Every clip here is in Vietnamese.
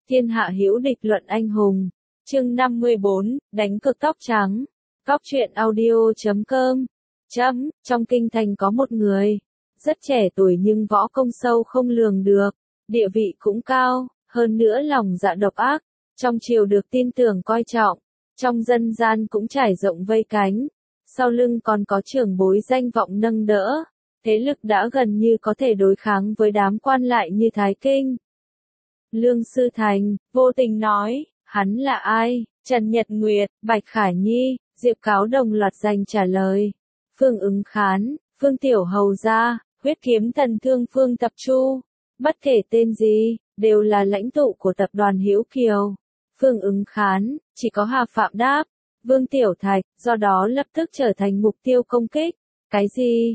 Thiên hạ hữu địch luận anh hùng. Chương 54, đánh cược tóc trắng. Góc truyện audio.com. Trong kinh thành có một người, rất trẻ tuổi nhưng võ công sâu không lường được, địa vị cũng cao, hơn nữa lòng dạ độc ác, trong triều được tin tưởng coi trọng, trong dân gian cũng trải rộng vây cánh, sau lưng còn có trưởng bối danh vọng nâng đỡ, thế lực đã gần như có thể đối kháng với đám quan lại như Thái Kinh. Lương Sư Thành, vô tình nói, hắn là ai? Trần Nhật Nguyệt, Bạch Khả Nhi, Diệp Cáo đồng loạt danh trả lời. Phương Ứng Khán, Phương Tiểu Hầu Gia, Huyết Kiếm Thần Thương Phương Tập Chu, bất kể tên gì, đều là lãnh tụ của tập đoàn Hữu Kiều. Phương Ứng Khán, chỉ có Hà Phạm đáp, Vương Tiểu Thạch, do đó lập tức trở thành mục tiêu công kích. Cái gì?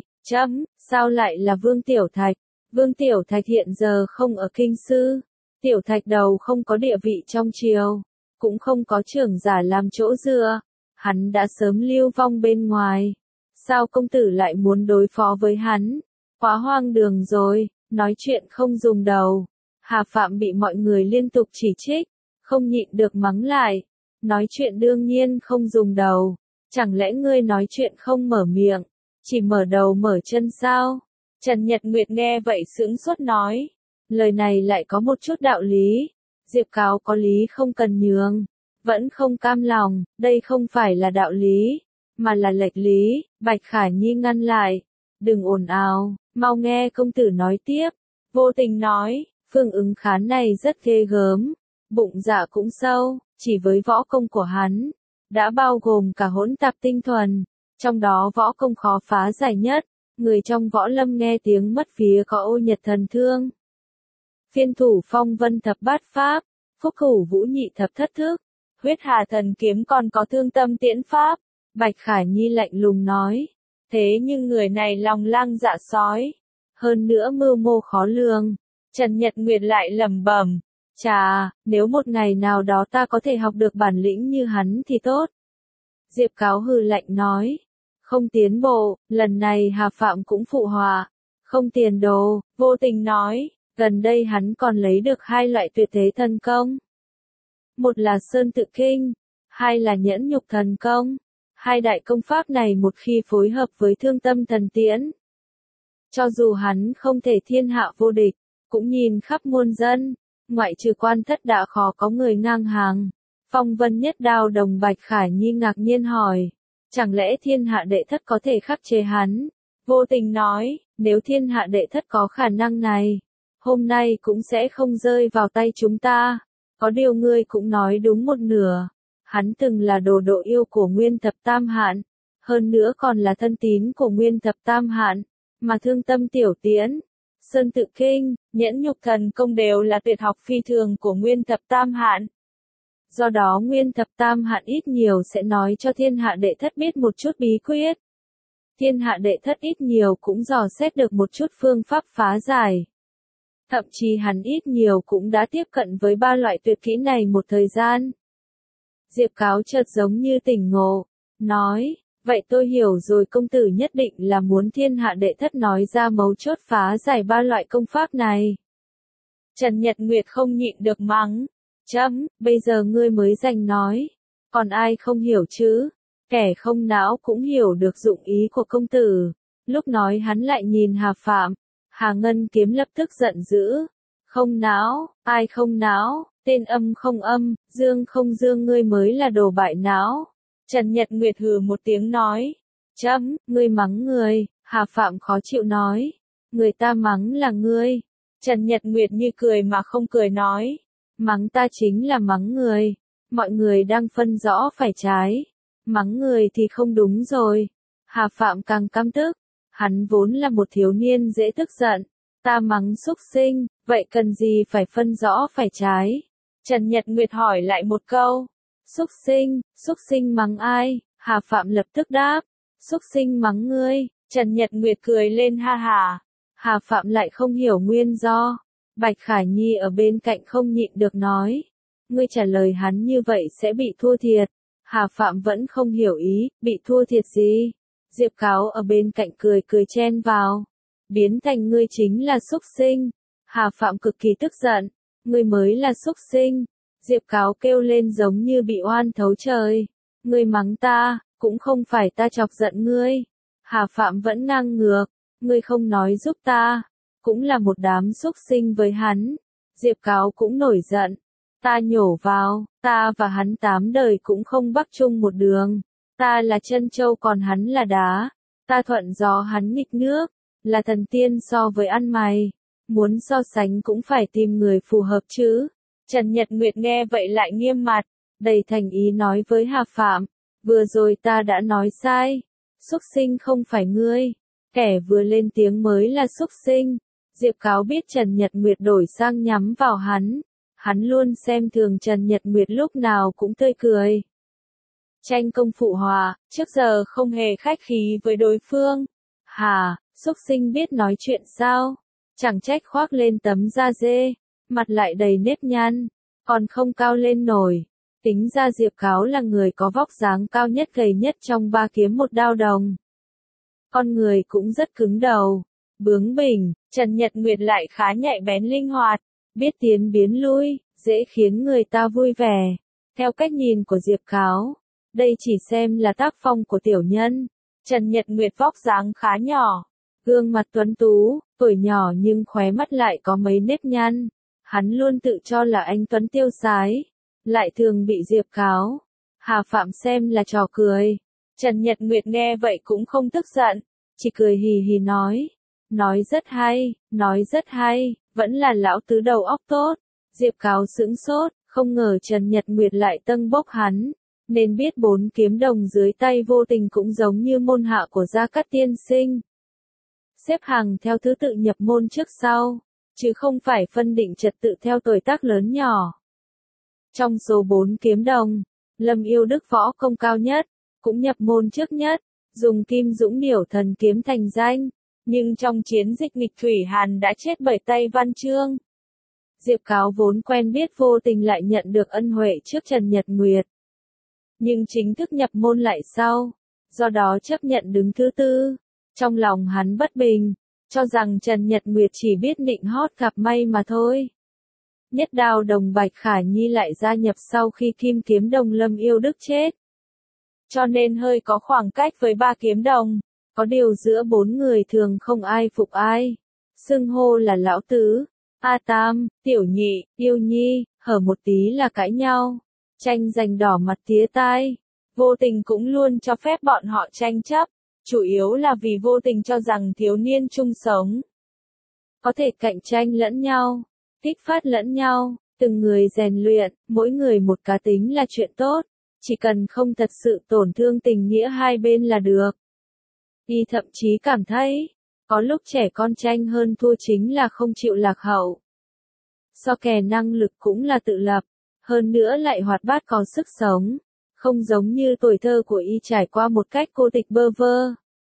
Sao lại là Vương Tiểu Thạch? Vương Tiểu Thạch hiện giờ không ở kinh sư. Tiểu Thạch đầu không có địa vị trong triều, cũng không có trưởng giả làm chỗ dựa, hắn đã sớm lưu vong bên ngoài. Sao công tử lại muốn đối phó với hắn? Quá hoang đường rồi, nói chuyện không dùng đầu. Hà Phạm bị mọi người liên tục chỉ trích, không nhịn được mắng lại. Nói chuyện đương nhiên không dùng đầu, chẳng lẽ ngươi nói chuyện không mở miệng, chỉ mở đầu mở chân sao? Trần Nhật Nguyệt nghe vậy sững sốt nói. Lời này lại có một chút đạo lý. Diệp Cáo có lý không cần nhường. Vẫn không cam lòng, đây không phải là đạo lý, mà là lệch lý. Bạch Khả Nhi ngăn lại. Đừng ồn ào, mau nghe công tử nói tiếp. Vô tình nói, Phương Ứng Khán này rất ghê gớm. Bụng dạ cũng sâu, chỉ với võ công của hắn. Đã bao gồm cả hỗn tạp tinh thuần. Trong đó võ công khó phá giải nhất. Người trong võ lâm nghe tiếng mất vía có Ô Nhật Thần Thương, Phiên Thủ Phong Vân Thập Bát Pháp, Phúc Hủ Vũ Nhị Thập Thất Thức, Huyết Hà Thần Kiếm, còn có Thương Tâm Tiễn Pháp. Bạch Khả Nhi lạnh lùng nói. Thế nhưng người này lòng lang dạ sói, hơn nữa mưu mô khó lường. Trần Nhật Nguyệt lại lẩm bẩm. Chà, nếu một ngày nào đó ta có thể học được bản lĩnh như hắn thì tốt. Diệp Cáo hừ lạnh nói. Không tiến bộ, lần này Hà Phạm cũng phụ họa. Không tiền đồ, vô tình nói. Gần đây hắn còn lấy được hai loại tuyệt thế thần công. Một là Sơn Tự Kinh, hai là Nhẫn Nhục Thần Công. Hai đại công pháp này một khi phối hợp với Thương Tâm Thần Tiễn, cho dù hắn không thể thiên hạ vô địch, cũng nhìn khắp muôn dân, ngoại trừ Quan Thất đã khó có người ngang hàng. Phong Vân Nhất Đao đồng. Bạch Khả Nhi ngạc nhiên hỏi, chẳng lẽ thiên hạ đệ thất có thể khắc chế hắn? Vô tình nói, nếu thiên hạ đệ thất có khả năng này, hôm nay cũng sẽ không rơi vào tay chúng ta. Có điều ngươi cũng nói đúng một nửa. Hắn từng là đồ độ yêu của Nguyên Thập Tam Hạn, hơn nữa còn là thân tín của Nguyên Thập Tam Hạn, mà Thương Tâm Tiểu Tiễn, Sơn Tự Kinh, Nhẫn Nhục Thần Công đều là tuyệt học phi thường của Nguyên Thập Tam Hạn. Do đó Nguyên Thập Tam Hạn ít nhiều sẽ nói cho thiên hạ đệ thất biết một chút bí quyết. Thiên hạ đệ thất ít nhiều cũng dò xét được một chút phương pháp phá giải. Thậm chí hắn ít nhiều cũng đã tiếp cận với ba loại tuyệt kỹ này một thời gian. Diệp Cáo chợt giống như tỉnh ngộ, nói, vậy tôi hiểu rồi, công tử nhất định là muốn thiên hạ đệ thất nói ra mấu chốt phá giải ba loại công pháp này. Trần Nhật Nguyệt không nhịn được mắng, bây giờ ngươi mới rành nói, còn ai không hiểu chứ? Kẻ không não cũng hiểu được dụng ý của công tử. Lúc nói hắn lại nhìn Hà Phạm. Hà Ngân Kiếm lập tức giận dữ. Không não, ai không não, tên âm không âm, dương không dương, ngươi mới là đồ bại não. Trần Nhật Nguyệt hừ một tiếng nói. Ngươi mắng người. Hà Phạm khó chịu nói. Người ta mắng là ngươi. Trần Nhật Nguyệt như cười mà không cười nói. Mắng ta chính là mắng người. Mọi người đang phân rõ phải trái. Mắng người thì không đúng rồi. Hà Phạm càng căm tức. Hắn vốn là một thiếu niên dễ tức giận. Ta mắng xúc sinh, vậy cần gì phải phân rõ phải trái? Trần Nhật Nguyệt hỏi lại một câu. Xúc sinh mắng ai? Hà Phạm lập tức đáp. Xúc sinh mắng ngươi. Trần Nhật Nguyệt cười lên ha hả. Hà Phạm lại không hiểu nguyên do. Bạch Khả Nhi ở bên cạnh không nhịn được nói. Ngươi trả lời hắn như vậy sẽ bị thua thiệt. Hà Phạm vẫn không hiểu ý, bị thua thiệt gì? Diệp Cáo ở bên cạnh cười chen vào. Biến thành ngươi chính là xúc sinh. Hà Phạm cực kỳ tức giận. Ngươi mới là súc sinh. Diệp Cáo kêu lên giống như bị oan thấu trời. Ngươi mắng ta, cũng không phải ta chọc giận ngươi. Hà Phạm vẫn ngang ngược, ngươi không nói giúp ta, cũng là một đám súc sinh với hắn. Diệp Cáo cũng nổi giận, ta nhổ vào, ta và hắn 8 đời cũng không bắc chung một đường. Ta là chân châu còn hắn là đá, ta thuận gió hắn nghịch nước, là thần tiên so với ăn mày. Muốn so sánh cũng phải tìm người phù hợp chứ. Trần Nhật Nguyệt nghe vậy lại nghiêm mặt, đầy thành ý nói với Hà Phạm, vừa rồi ta đã nói sai, súc sinh không phải ngươi, kẻ vừa lên tiếng mới là súc sinh. Diệp Cáo biết Trần Nhật Nguyệt đổi sang nhắm vào hắn luôn xem thường Trần Nhật Nguyệt lúc nào cũng tươi cười. Tranh công phụ hòa, trước giờ không hề khách khí với đối phương. Hà, súc sinh biết nói chuyện sao? Chẳng trách khoác lên tấm da dê, mặt lại đầy nếp nhăn, còn không cao lên nổi. Tính ra Diệp Cáo là người có vóc dáng cao nhất gầy nhất trong 3 kiếm một đao đồng. Con người cũng rất cứng đầu, bướng bỉnh, Trần Nhật Nguyệt lại khá nhạy bén linh hoạt, biết tiến biến lui, dễ khiến người ta vui vẻ. Theo cách nhìn của Diệp Cáo, đây chỉ xem là tác phong của tiểu nhân. Trần Nhật Nguyệt vóc dáng khá nhỏ, gương mặt tuấn tú, tuổi nhỏ nhưng khóe mắt lại có mấy nếp nhăn. Hắn luôn tự cho là anh tuấn tiêu sái, lại thường bị Diệp Cáo, Hà Phạm xem là trò cười. Trần Nhật Nguyệt nghe vậy cũng không tức giận, chỉ cười hì hì nói rất hay, vẫn là lão tứ đầu óc tốt. Diệp Cáo sững sốt, không ngờ Trần Nhật Nguyệt lại tâng bốc hắn, nên biết 4 kiếm đồng dưới tay Vô Tình cũng giống như môn hạ của Gia Cát tiên sinh. Xếp hàng theo thứ tự nhập môn trước sau, chứ không phải phân định trật tự theo tuổi tác lớn nhỏ. Trong số 4 kiếm đồng, Lâm Yêu Đức võ công cao nhất, cũng nhập môn trước nhất, dùng Kim Dũng Điểu Thần kiếm thành danh, nhưng trong chiến dịch nghịch Thủy Hàn đã chết bởi tay Văn Chương. Diệp Cáo vốn quen biết Vô Tình lại nhận được ân huệ trước Trần Nhật Nguyệt, nhưng chính thức nhập môn lại sau, do đó chấp nhận đứng thứ tư. Trong lòng hắn bất bình, cho rằng Trần Nhật Nguyệt chỉ biết nịnh hót gặp may mà thôi. Nhất đao đồng Bạch Khả Nhi lại gia nhập sau khi Kim kiếm đồng Lâm Yêu Đức chết, cho nên hơi có khoảng cách với 3 kiếm đồng. Có điều giữa 4 người thường không ai phục ai, xưng hô là lão tứ, A Tam, tiểu nhị, yêu nhi, hở một tí là cãi nhau, tranh giành đỏ mặt tía tai. Vô Tình cũng luôn cho phép bọn họ tranh chấp, chủ yếu là vì Vô Tình cho rằng thiếu niên chung sống, có thể cạnh tranh lẫn nhau, kích phát lẫn nhau, từng người rèn luyện, mỗi người một cá tính là chuyện tốt, chỉ cần không thật sự tổn thương tình nghĩa hai bên là được. Y thậm chí cảm thấy, có lúc trẻ con tranh hơn thua chính là không chịu lạc hậu. So kè năng lực cũng là tự lập, hơn nữa lại hoạt bát có sức sống, không giống như tuổi thơ của Y trải qua một cách cô tịch bơ vơ.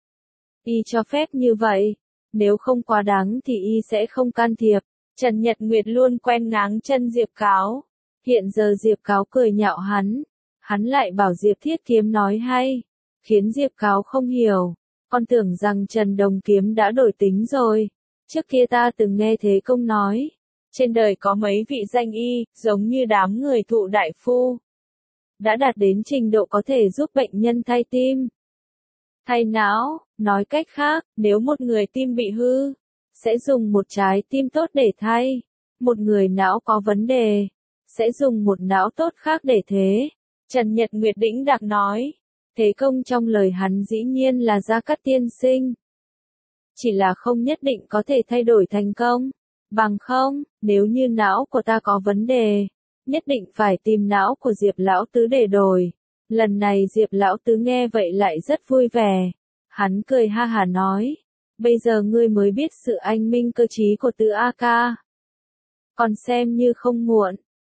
Y cho phép như vậy, nếu không quá đáng thì Y sẽ không can thiệp. Trần Nhật Nguyệt luôn quen ngáng chân Diệp Cáo, hiện giờ Diệp Cáo cười nhạo hắn lại bảo Diệp Thiết Kiếm nói hay, khiến Diệp Cáo không hiểu. Con tưởng rằng Trần Đồng Kiếm đã đổi tính rồi. Trước kia ta từng nghe Thế Công nói, trên đời có mấy vị danh y, giống như đám người Thụ đại phu, đã đạt đến trình độ có thể giúp bệnh nhân thay tim, thay não. Nói cách khác, nếu một người tim bị hư, sẽ dùng một trái tim tốt để thay. Một người não có vấn đề, sẽ dùng một não tốt khác để thế. Trần Nhật Nguyệt đĩnh đạc nói. Thế Công trong lời hắn dĩ nhiên là Gia Cát tiên sinh, chỉ là không nhất định có thể thay đổi thành công. Bằng không, nếu như não của ta có vấn đề, nhất định phải tìm não của Diệp Lão Tứ để đổi. Lần này Diệp Lão Tứ nghe vậy lại rất vui vẻ. Hắn cười ha hả nói, bây giờ ngươi mới biết sự anh minh cơ trí của Tứ A Ca. Còn xem như không muộn.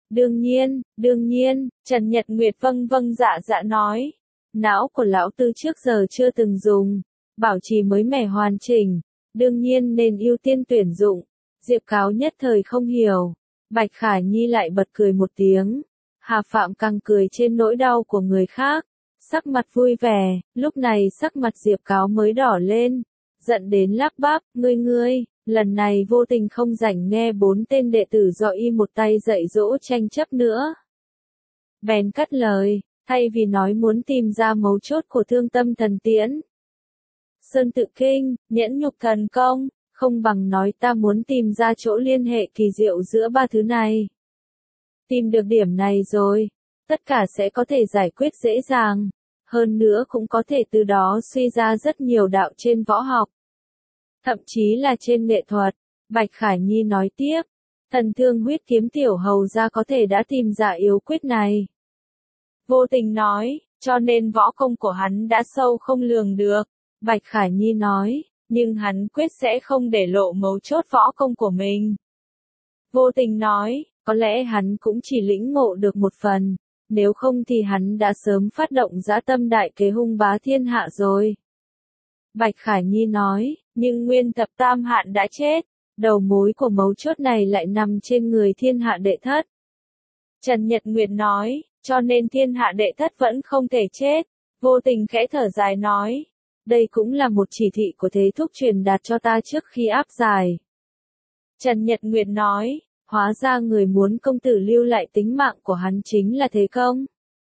Đương nhiên, Trần Nhật Nguyệt vâng vâng dạ dạ nói. Não của lão Tư trước giờ chưa từng dùng, bảo trì mới mẻ hoàn chỉnh, đương nhiên nên ưu tiên tuyển dụng. Diệp Cáo nhất thời không hiểu, Bạch Khả Nhi lại bật cười một tiếng. Hà Phạm càng cười trên nỗi đau của người khác, sắc mặt vui vẻ. Lúc này sắc mặt Diệp Cáo mới đỏ lên, giận đến lắp bắp, ngươi, Lần này vô tình không rảnh nghe 4 tên đệ tử do y một tay dạy dỗ tranh chấp nữa. Bèn cắt lời, thay vì nói muốn tìm ra mấu chốt của thương tâm thần tiễn. Sơn tự kinh, nhẫn nhục thần công, không bằng nói ta muốn tìm ra chỗ liên hệ kỳ diệu giữa ba thứ này. Tìm được điểm này rồi, tất cả sẽ có thể giải quyết dễ dàng, hơn nữa cũng có thể từ đó suy ra rất nhiều đạo trên võ học. Thậm chí là trên nghệ thuật, Bạch Khải Nhi nói tiếp, thần thương huyết kiếm tiểu hầu ra có thể đã tìm ra yếu quyết này. Vô tình nói, cho nên võ công của hắn đã sâu không lường được. Bạch Khải Nhi nói, nhưng hắn quyết sẽ không để lộ mấu chốt võ công của mình. Vô tình nói, có lẽ hắn cũng chỉ lĩnh ngộ được một phần, nếu không thì hắn đã sớm phát động dã tâm đại kế hung bá thiên hạ rồi. Bạch Khải Nhi nói, nhưng Nguyên Thập Tam Hạn đã chết, đầu mối của mấu chốt này lại nằm trên người thiên hạ đệ thất. Trần Nhật Nguyệt nói, cho nên thiên hạ đệ thất vẫn không thể chết. Vô tình khẽ thở dài nói, đây cũng là một chỉ thị của Thế Thúc truyền đạt cho ta trước khi áp giải. Trần Nhật Nguyệt nói, hóa ra người muốn công tử lưu lại tính mạng của hắn chính là Thế Công.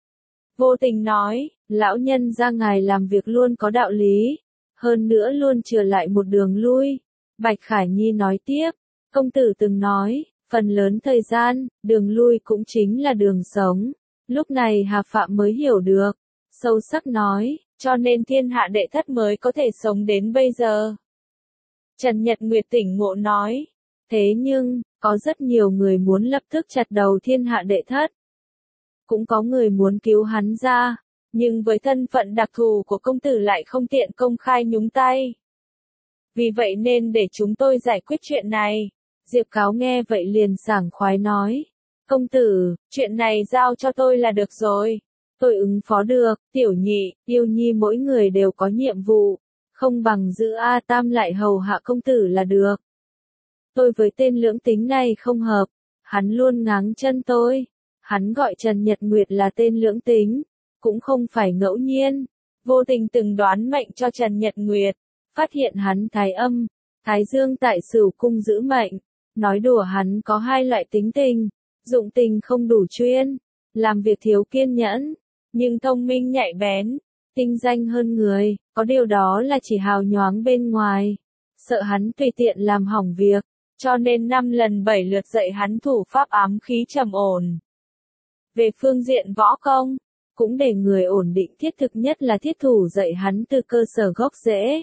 Vô tình nói, lão nhân ra ngài làm việc luôn có đạo lý, hơn nữa luôn chừa lại một đường lui. Bạch Khải Nhi nói tiếp, công tử từng nói, phần lớn thời gian, đường lui cũng chính là đường sống. Lúc này Hà Phạm mới hiểu được, sâu sắc nói, cho nên thiên hạ đệ thất mới có thể sống đến bây giờ. Trần Nhật Nguyệt tỉnh ngộ nói, thế nhưng, có rất nhiều người muốn lập tức chặt đầu thiên hạ đệ thất. Cũng có người muốn cứu hắn ra, nhưng với thân phận đặc thù của công tử lại không tiện công khai nhúng tay. Vì vậy nên để chúng tôi giải quyết chuyện này. Diệp Cáo nghe vậy liền sảng khoái nói, công tử, chuyện này giao cho tôi là được rồi. Tôi ứng phó được, Tiểu Nhị, Yêu Nhi mỗi người đều có nhiệm vụ, không bằng giữ A Tam lại hầu hạ công tử là được. Tôi với tên lưỡng tính này không hợp, hắn luôn ngáng chân tôi. Hắn gọi Trần Nhật Nguyệt là tên lưỡng tính, cũng không phải ngẫu nhiên. Vô tình từng đoán mệnh cho Trần Nhật Nguyệt, phát hiện hắn thái âm, thái dương tại Sửu cung giữ mệnh, nói đùa hắn có hai loại tính tình, dụng tình không đủ chuyên, làm việc thiếu kiên nhẫn, nhưng thông minh nhạy bén, tinh danh hơn người, có điều đó là chỉ hào nhoáng bên ngoài, sợ hắn tùy tiện làm hỏng việc, cho nên 5 lần 7 lượt dạy hắn thủ pháp ám khí trầm ổn. Về phương diện võ công, cũng để người ổn định thiết thực nhất là thiết thủ dạy hắn từ cơ sở gốc rễ.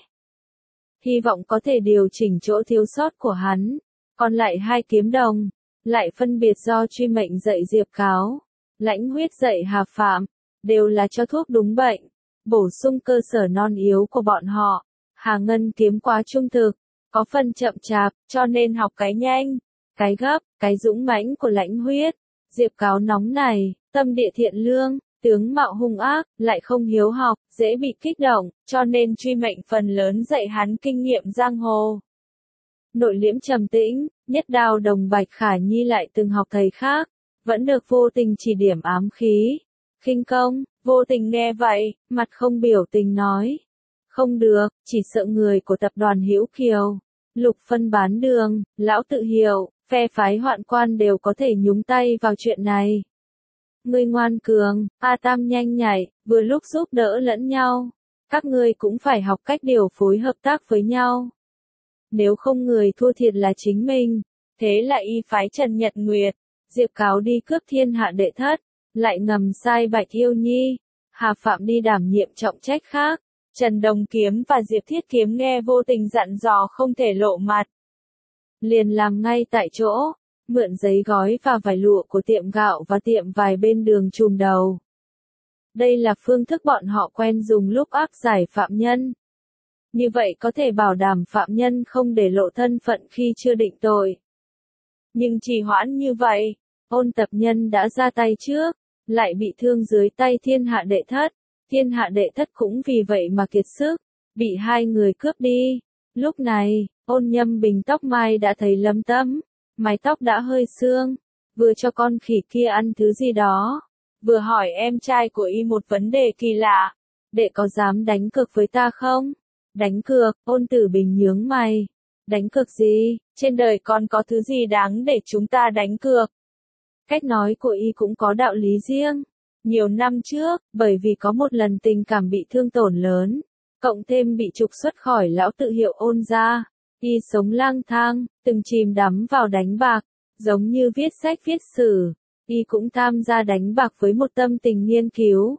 Hy vọng có thể điều chỉnh chỗ thiếu sót của hắn, còn lại 2 kiếm đồng, lại phân biệt do truy mệnh dạy Diệp Cáo, lãnh huyết dạy Hà Phạm, đều là cho thuốc đúng bệnh, bổ sung cơ sở non yếu của bọn họ. Hà Ngân kiếm quá trung thực, có phần chậm chạp, cho nên học cái nhanh, cái gấp, cái dũng mãnh của lãnh huyết. Diệp Cáo nóng này, tâm địa thiện lương, tướng mạo hung ác, lại không hiếu học, dễ bị kích động, cho nên truy mệnh phần lớn dạy hắn kinh nghiệm giang hồ. Nội liễm trầm tĩnh, Nhất Đao Đồng Bạch Khải Nhi lại từng học thầy khác, vẫn được Vô Tình chỉ điểm ám khí, khinh công. Vô Tình nghe vậy, mặt không biểu tình nói, không được, chỉ sợ người của tập đoàn Hữu Kiều, Lục phân bán đường, lão tự hiểu, phe phái hoạn quan đều có thể nhúng tay vào chuyện này. Ngươi ngoan cường, A Tam nhanh nhạy, vừa lúc giúp đỡ lẫn nhau. Các ngươi cũng phải học cách điều phối hợp tác với nhau. Nếu không người thua thiệt là chính mình. Thế là y phái Trần Nhật Nguyệt, Diệp Cáo đi cướp thiên hạ đệ thất, lại ngầm sai Bạch Yêu Nhi, Hà Phạm đi đảm nhiệm trọng trách khác. Trần Đồng Kiếm và Diệp Thiết Kiếm nghe Vô Tình dặn dò không thể lộ mặt, liền làm ngay tại chỗ, mượn giấy gói và vải lụa của tiệm gạo và tiệm vải bên đường trùm đầu. Đây là phương thức bọn họ quen dùng lúc áp giải phạm nhân. Như vậy có thể bảo đảm phạm nhân không để lộ thân phận khi chưa định tội. Nhưng trì hoãn như vậy, Ôn Tập Nhân đã ra tay trước, lại bị thương dưới tay thiên hạ đệ thất. Thiên hạ đệ thất cũng vì vậy mà kiệt sức, bị 2 người cướp đi. Lúc này, Ôn Nhâm Bình tóc mai đã thấy lấm tấm, mái tóc đã hơi sương, vừa cho con khỉ kia ăn thứ gì đó, vừa hỏi em trai của y một vấn đề kỳ lạ, đệ có dám đánh cược với ta không? Đánh cược, Ôn Tử Bình nhướng mày, Đánh cược gì? Trên đời còn có thứ gì đáng để chúng ta đánh cược? Cách nói của y cũng có đạo lý riêng. Nhiều năm trước, bởi vì có một lần tình cảm bị thương tổn lớn, cộng thêm bị trục xuất khỏi lão tự hiệu Ôn gia, y sống lang thang, từng chìm đắm vào đánh bạc, giống như viết sách viết sử, y cũng tham gia đánh bạc với một tâm tình nghiên cứu.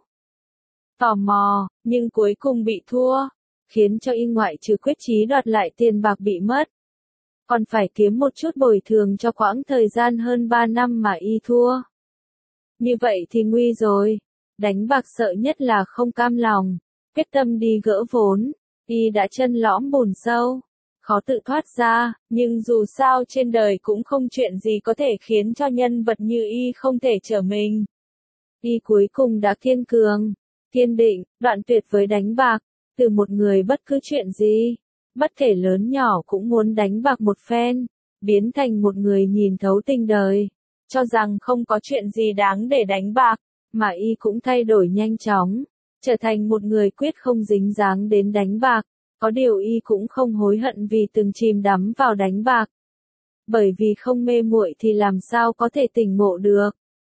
Tò mò, nhưng cuối cùng bị thua, khiến cho y ngoại trừ quyết chí đoạt lại tiền bạc bị mất, còn phải kiếm một chút bồi thường cho quãng thời gian hơn 3 năm mà y thua. Như vậy thì nguy rồi. Đánh bạc sợ nhất là không cam lòng, quyết tâm đi gỡ vốn, y đã chân lõm bùn sâu, khó tự thoát ra, nhưng dù sao trên đời cũng không chuyện gì có thể khiến cho nhân vật như y không thể trở mình. Y cuối cùng đã kiên cường, kiên định, đoạn tuyệt với đánh bạc, từ một người bất cứ chuyện gì, bất kể lớn nhỏ cũng muốn đánh bạc một phen, biến thành một người nhìn thấu tình đời, cho rằng không có chuyện gì đáng để đánh bạc, mà y cũng thay đổi nhanh chóng, trở thành một người quyết không dính dáng đến đánh bạc, có điều y cũng không hối hận vì từng chìm đắm vào đánh bạc. Bởi vì không mê muội thì làm sao có thể tỉnh ngộ được.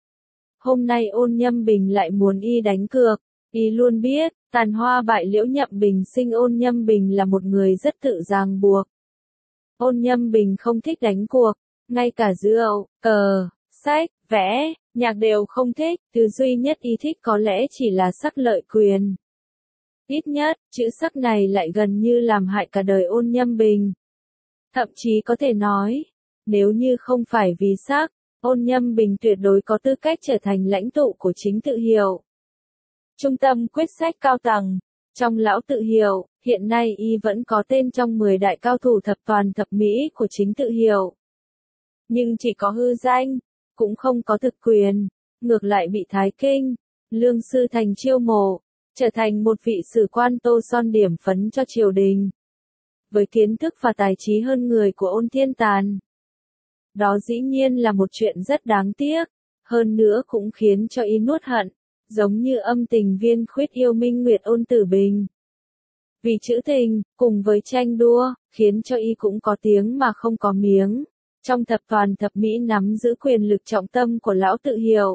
Hôm nay Ôn Nhâm Bình lại muốn y đánh cược, y luôn biết, tàn hoa bại liễu nhậm bình sinh Ôn Nhâm Bình là một người rất tự ràng buộc. Ôn Nhâm Bình không thích đánh cuộc, ngay cả rượu, cờ, sách, vẽ, nhạc đều không thích, thứ duy nhất y thích có lẽ chỉ là sắc lợi quyền. Ít nhất, chữ sắc này lại gần như làm hại cả đời Ôn Nhâm Bình. Thậm chí có thể nói, nếu như không phải vì sắc, Ôn Nhâm Bình tuyệt đối có tư cách trở thành lãnh tụ của chính tự hiệu. Trung tâm quyết sách cao tầng, trong lão tự hiệu, hiện nay y vẫn có tên trong 10 đại cao thủ thập toàn thập mỹ của chính tự hiệu. Nhưng chỉ có hư danh, cũng không có thực quyền, ngược lại bị Thái Kinh, Lương Sư Thành chiêu mộ, trở thành một vị sử quan tô son điểm phấn cho triều đình. Với kiến thức và tài trí hơn người của Ôn Thiên Tàn. Đó dĩ nhiên là một chuyện rất đáng tiếc, hơn nữa cũng khiến cho y nuốt hận, giống như âm tình viên khuyết yêu Minh Nguyệt Ôn Tử Bình. Vì chữ tình, cùng với tranh đua, khiến cho y cũng có tiếng mà không có miếng. Trong thập toàn thập mỹ nắm giữ quyền lực trọng tâm của lão tự hiệu.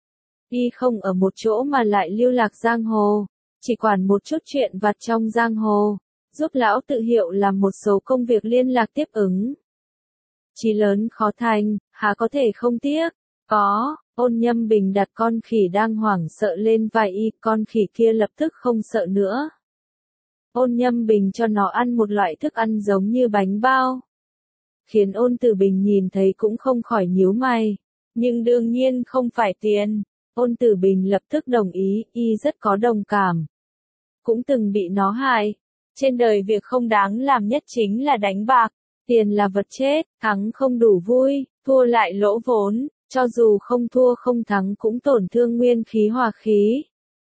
Y không ở một chỗ mà lại lưu lạc giang hồ, chỉ quản một chút chuyện vặt trong giang hồ, giúp lão tự hiệu làm một số công việc liên lạc tiếp ứng. Chí lớn khó thành, há có thể không tiếc? Có, Ôn Nhâm Bình đặt con khỉ đang hoảng sợ lên vai y, con khỉ kia lập tức không sợ nữa. Ôn Nhâm Bình cho nó ăn một loại thức ăn giống như bánh bao. Khiến Ôn Tử Bình nhìn thấy cũng không khỏi nhíu mày. Nhưng đương nhiên không phải tiền. Ôn Tử Bình lập tức đồng ý, y rất có đồng cảm. Cũng từng bị nó hại. Trên đời việc không đáng làm nhất chính là đánh bạc. Tiền là vật chết, thắng không đủ vui, thua lại lỗ vốn, cho dù không thua không thắng cũng tổn thương nguyên khí hòa khí.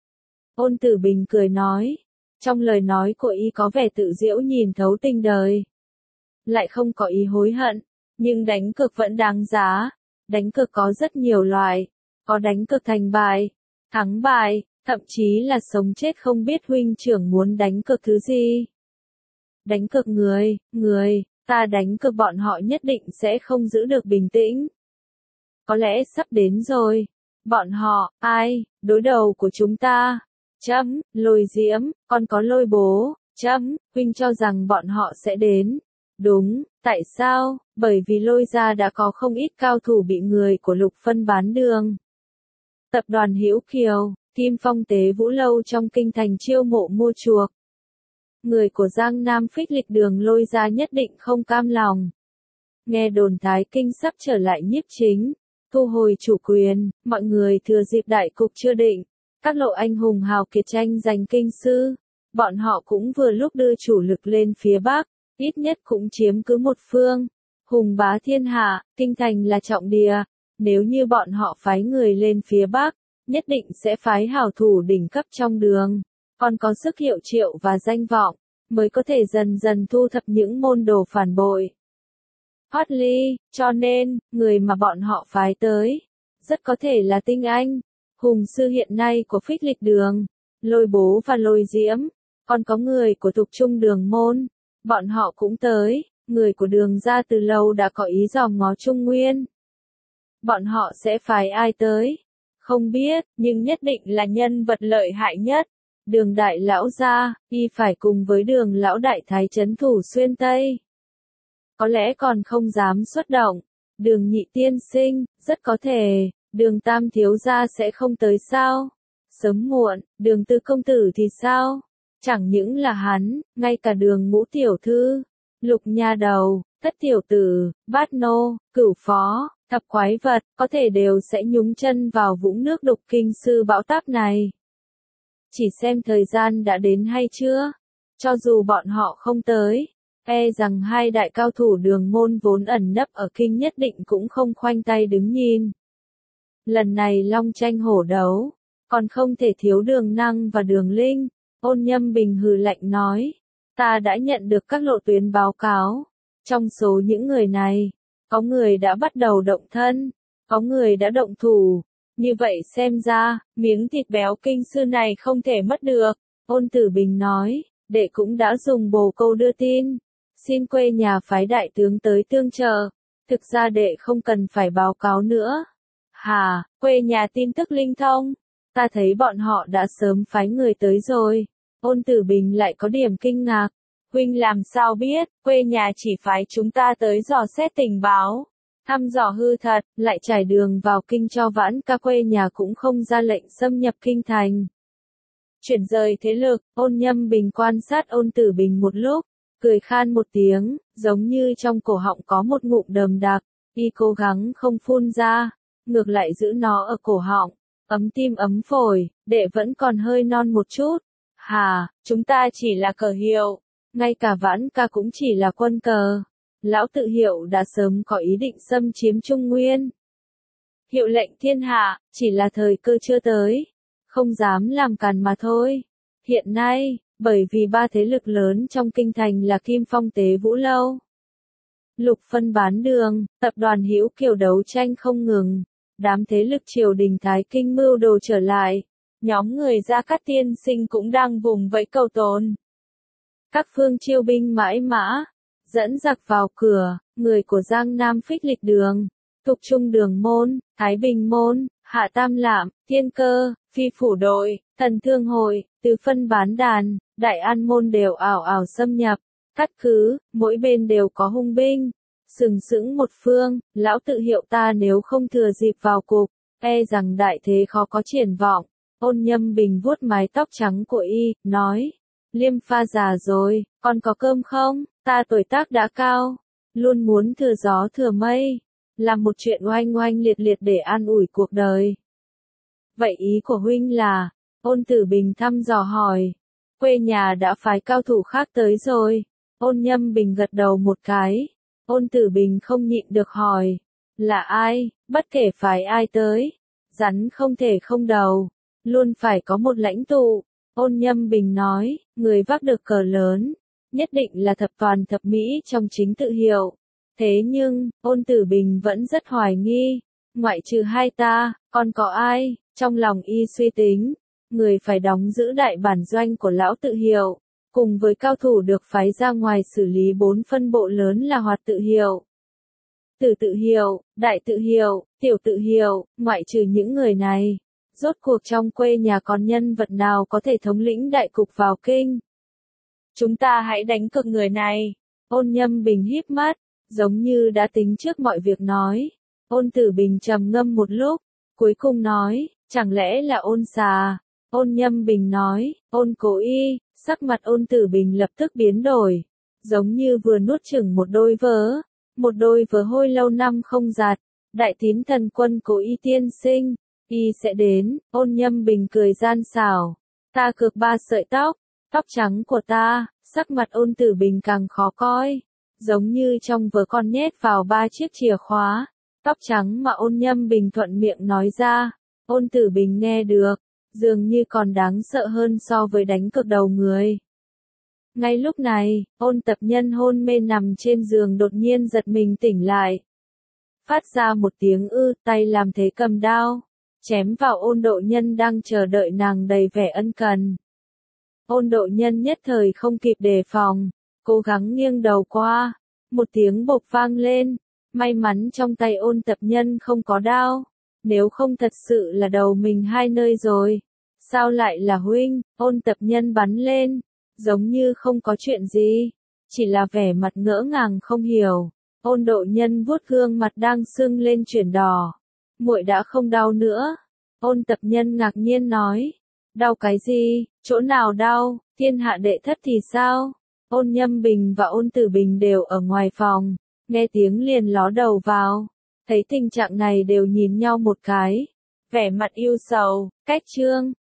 Ôn Tử Bình cười nói. Trong lời nói của y có vẻ tự giễu nhìn thấu tình đời. Lại không có ý hối hận, nhưng đánh cược vẫn đáng giá. Đánh cược có rất nhiều loại, có đánh cược thành bài, thắng bài, thậm chí là sống chết không biết huynh trưởng muốn đánh cược thứ gì. Đánh cược người, ta đánh cược bọn họ nhất định sẽ không giữ được bình tĩnh. Có lẽ sắp đến rồi. Bọn họ, ai, đối đầu của chúng ta? Lôi Diễm, còn có Lôi Bố, huynh cho rằng bọn họ sẽ đến. Đúng, tại sao? Bởi vì Lôi gia đã có không ít cao thủ bị người của Lục Phân bán đường. Tập đoàn Hữu Kiều, Kim Phong Tế Vũ Lâu trong kinh thành chiêu mộ mua chuộc. Người của Giang Nam Phích Lịch Đường Lôi gia nhất định không cam lòng. Nghe đồn Thái Kinh sắp trở lại nhiếp chính, thu hồi chủ quyền, mọi người thừa dịp đại cục chưa định. Các lộ anh hùng hào kiệt tranh giành kinh sư, bọn họ cũng vừa lúc đưa chủ lực lên phía Bắc, ít nhất cũng chiếm cứ một phương. Hùng bá thiên hạ, kinh thành là trọng địa, nếu như bọn họ phái người lên phía Bắc, nhất định sẽ phái hảo thủ đỉnh cấp trong đường, còn có sức hiệu triệu và danh vọng, mới có thể dần dần thu thập những môn đồ phản bội. Hoát ly, cho nên, người mà bọn họ phái tới, rất có thể là tinh anh. Hùng sư hiện nay của Phích Lịch Đường, Lôi Bố và Lôi Diễm, còn có người của Tục Trung Đường môn, bọn họ cũng tới, người của Đường gia từ lâu đã có ý dòm ngó Trung Nguyên. Bọn họ sẽ phái ai tới? Không biết, nhưng nhất định là nhân vật lợi hại nhất. Đường đại lão gia, y phải cùng với Đường lão đại thái trấn thủ xuyên Tây. Có lẽ còn không dám xuất động. Đường nhị tiên sinh, rất có thể, Đường tam thiếu gia sẽ không tới sao? Sớm muộn, Đường tứ công tử thì sao? Chẳng những là hắn, ngay cả Đường ngũ tiểu thư, Lục nha đầu, Thất tiểu tử, Bát nô, Cửu phó, Thập quái vật, có thể đều sẽ nhúng chân vào vũng nước đục kinh sư bão táp này. Chỉ xem thời gian đã đến hay chưa? Cho dù bọn họ không tới, e rằng hai đại cao thủ Đường môn vốn ẩn nấp ở kinh nhất định cũng không khoanh tay đứng nhìn. Lần này long tranh hổ đấu, còn không thể thiếu Đường Năng và Đường Linh. Ôn Nhâm Bình hừ lạnh nói, ta đã nhận được các lộ tuyến báo cáo. Trong số những người này, có người đã bắt đầu động thân, có người đã động thủ. Như vậy xem ra, miếng thịt béo kinh sư này không thể mất được. Ôn Tử Bình nói, đệ cũng đã dùng bồ câu đưa tin. Xin quê nhà phái đại tướng tới tương trợ. Thực ra đệ không cần phải báo cáo nữa. Hà, quê nhà tin tức linh thông. Ta thấy bọn họ đã sớm phái người tới rồi. Ôn Tử Bình lại có điểm kinh ngạc. Huynh làm sao biết, quê nhà chỉ phái chúng ta tới dò xét tình báo. Thăm dò hư thật, lại trải đường vào kinh cho Vãn Ca quê nhà cũng không ra lệnh xâm nhập kinh thành. Chuyển rời thế lực, Ôn Nhâm Bình quan sát Ôn Tử Bình một lúc, cười khan một tiếng, giống như trong cổ họng có một ngụm đờm đặc, y cố gắng không phun ra, ngược lại giữ nó ở cổ họng, ấm tim ấm phổi, đệ vẫn còn hơi non một chút. Hà, chúng ta chỉ là cờ hiệu, ngay cả Vãn Ca cũng chỉ là quân cờ. Lão tự Hiệu đã sớm có ý định xâm chiếm Trung Nguyên. Hiệu lệnh thiên hạ, chỉ là thời cơ chưa tới, không dám làm càn mà thôi. Hiện nay, bởi vì ba thế lực lớn trong kinh thành là Kim Phong Tế Vũ Lâu, Lục Phân Bán Đường, tập đoàn Hữu Kiều đấu tranh không ngừng, đám thế lực triều đình Thái Kinh mưu đồ trở lại, nhóm người Gia Cát tiên sinh cũng đang vùng vẫy cầu tồn. Các phương chiêu binh mãi mã, dẫn giặc vào cửa, người của Giang Nam Phích Lịch Đường, Thục Trung Đường Môn, Thái Bình Môn, Hạ Tam Lạm, Thiên Cơ, Phi Phủ Đội, Thần Thương Hội, Tứ Phân Bán Đàn, Đại An Môn đều ảo ảo xâm nhập, cắt cứ, mỗi bên đều có hung binh, sừng sững một phương. Lão tự Hiệu ta nếu không thừa dịp vào cuộc, e rằng đại thế khó có triển vọng. Ôn Nhâm Bình vuốt mái tóc trắng của y, nói, Liêm pha già rồi, còn có cơm không? Ta tuổi tác đã cao, luôn muốn thừa gió thừa mây, làm một chuyện oanh oanh liệt liệt để an ủi cuộc đời. Vậy ý của huynh là, Ôn Tử Bình thăm dò hỏi, quê nhà đã phái cao thủ khác tới rồi. Ôn Nhâm Bình gật đầu một cái. Ôn Tử Bình không nhịn được hỏi, là ai? Bất kể phái ai tới, rắn không thể không đầu, luôn phải có một lãnh tụ. Ôn Nhâm Bình nói, người vác được cờ lớn, nhất định là thập toàn thập mỹ trong chính tự Hiệu. Thế nhưng, Ôn Tử Bình vẫn rất hoài nghi, ngoại trừ hai ta, còn có ai? Trong lòng y suy tính, người phải đóng giữ đại bản doanh của lão tự Hiệu, cùng với cao thủ được phái ra ngoài xử lý 4 phân bộ lớn là Hoạt tự Hiệu, Tử tự Hiệu, Đại tự Hiệu, Tiểu tự Hiệu. Ngoại trừ những người này, rốt cuộc trong quê nhà còn nhân vật nào có thể thống lĩnh đại cục vào kinh? Chúng ta hãy đánh cược người này. Ôn Nhâm Bình híp mắt, giống như đã tính trước mọi việc nói. Ôn Tử Bình trầm ngâm một lúc, cuối cùng nói, chẳng lẽ là Ôn Xà? Ôn Nhâm Bình nói, Ôn Cố Y. Sắc mặt Ôn Tử Bình lập tức biến đổi, giống như vừa nuốt chửng một đôi vớ hôi lâu năm không giặt. Đại tín thần quân Cố Y tiên sinh, y sẽ đến. Ôn Nhâm Bình cười gian xảo, ta cược 3 sợi tóc, tóc trắng của ta. Sắc mặt Ôn Tử Bình càng khó coi, giống như trong vớ con nhét vào 3 chiếc chìa khóa. Tóc trắng mà Ôn Nhâm Bình thuận miệng nói ra, Ôn Tử Bình nghe được, dường như còn đáng sợ hơn so với đánh cược đầu người. Ngay lúc này, Ôn Tập Nhân hôn mê nằm trên giường đột nhiên giật mình tỉnh lại. Phát ra một tiếng tay làm thế cầm đao, chém vào Ôn Độ Nhân đang chờ đợi nàng đầy vẻ ân cần. Ôn Độ Nhân nhất thời không kịp đề phòng, cố gắng nghiêng đầu qua, Một tiếng bộc vang lên. May mắn trong tay Ôn Tập Nhân không có đao. Nếu không thật sự là đầu mình hai nơi rồi. Sao lại là huynh? Ôn Tập Nhân bắn lên. Giống như không có chuyện gì. Chỉ là vẻ mặt ngỡ ngàng không hiểu. Ôn Độ Nhân vuốt gương mặt đang sưng lên chuyển đỏ. Muội đã không đau nữa. Ôn Tập Nhân ngạc nhiên nói. Đau cái gì? Chỗ nào đau? Thiên hạ đệ thất thì sao? Ôn Nhâm Bình và Ôn Tử Bình đều ở ngoài phòng. Nghe tiếng liền ló đầu vào. Thấy tình trạng này đều nhìn nhau một cái. Vẻ mặt yêu sầu. Cách chương.